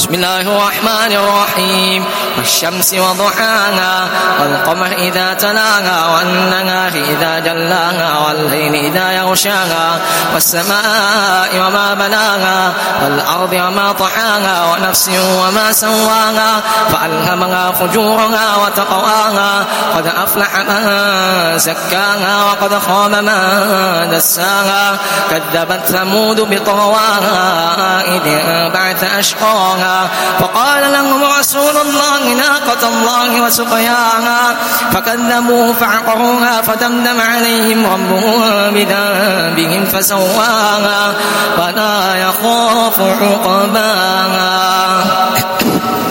بسم الله الرحمن الرحيم والشمس وضحاها والقمر إذا تلاها والنهار إذا جلاها والليل إذا يغشاها والسماء وما بناها والأرض وما طحاها ونفس وما سواها فألهمها فجورها وتقواها قد أفلح من زكاها وقد خاب من دساها كذبت ثمود بطغواها إذ بعث أشقاها فقال لهم رسول الله ناقة الله وسقياها فكذبوه فعقروها فدمدم عليهم ربهم بذنبهم فسواها ولا يخاف عقباها.